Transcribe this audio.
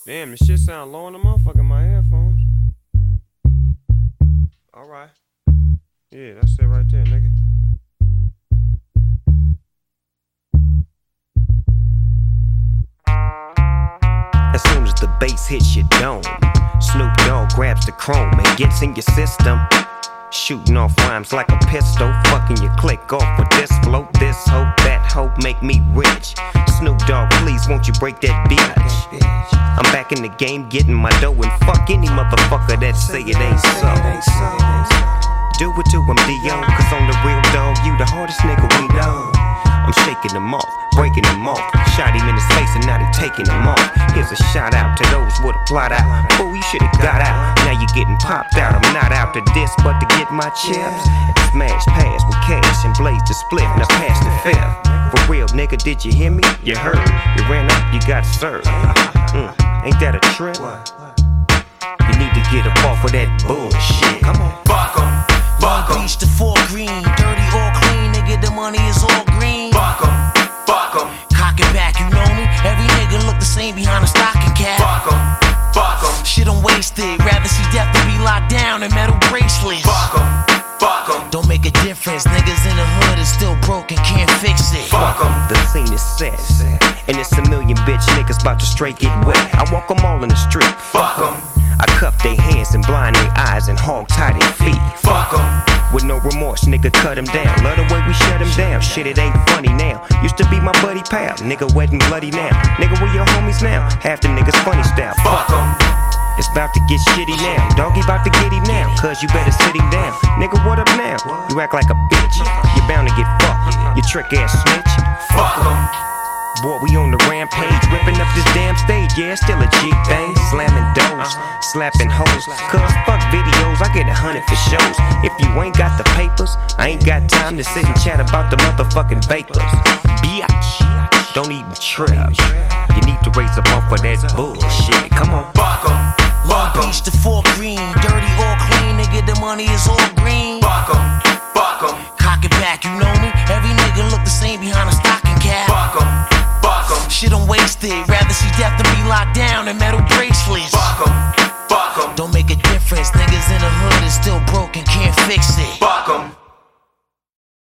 Damn, this shit sound low in the motherfucker in my headphones. Alright. Yeah, that's it right there, nigga. As soon as the bass hits your dome, Snoop Dogg grabs the chrome and gets in your system. Shooting off rhymes like a pistol, fucking your click off with this flow. This hope, that hope make me rich. Snoop Dogg, please won't you break that bitch? I'm back in the game getting my dough, and fuck any motherfucker that say it ain't so. Do it to him, D.O., cause on the real dog, you the hardest nigga we know. I'm shaking them off, breaking them off. Shot him in his face and now they taking him off. Here's a shout out to those with a plot out. Fool, you should've got out. Now you getting popped out. I'm not out to this, but to get my chips. Smash pass with cash and blaze the split. Now pass the fifth. For real, nigga, did you hear me? You heard. You ran up, you got served. Ain't that a trip? You need to get up off of that bullshit. Come on. Fuck 'em, fuck 'em. Beach to Fort Green, dirty or clean, nigga, the money is all green. Fuck 'em, fuck 'em. Cock it back, you know me. Every nigga look the same behind a stocking cap. Fuck 'em, fuck 'em. Shit, I'm wasted. Rather see death than be locked down in metal bracelets. Fuck 'em, fuck 'em. Don't make a difference. Niggas in the hood is still broken, can't fix it. Fuck 'em. The scene is set, and it's a million bitch niggas about to straight get wet. I walk them all in the street. Fuck 'em, I cuff their hands and blind their eyes and hog tie their feet. fuck 'em. With no remorse, nigga, cut them down. Love the way we shut them down. Shit, it ain't funny now. Used to be my buddy pal. Nigga, wet and bloody now. Nigga, we your homies now. Half the niggas funny style. Fuck 'em. It's about to get shitty now. Doggy about to get him now. Cause you better sit him down. Nigga, what up now? You act like a bitch. You bound to get fucked. You trick ass snitch. Fuck 'em. Boy, we on the rampage, ripping up this damn stage. Yeah, it's still a G thing. Slamming doors, slapping hoes. Cause fuck videos, I get 100 for shows. If you ain't got the papers, I ain't got time to sit and chat about the motherfucking vapors. Biatch, don't even trip. You need to raise up off of that bullshit. Come on. Fuck 'em, fuck 'em. Beach to Fort Green, dirty or clean, nigga, the money is all green. Fuck 'em, fuck 'em. Cock it back, you know me. Every nigga look the same behind a stocking cap. Fuck 'em, fuck 'em. Shit, I'm wasted. Rather see death than be locked down in metal bracelets. Fuck 'em, fuck 'em. Don't make a difference. Niggas in the hood is still broken, can't fix it. Fuck 'em.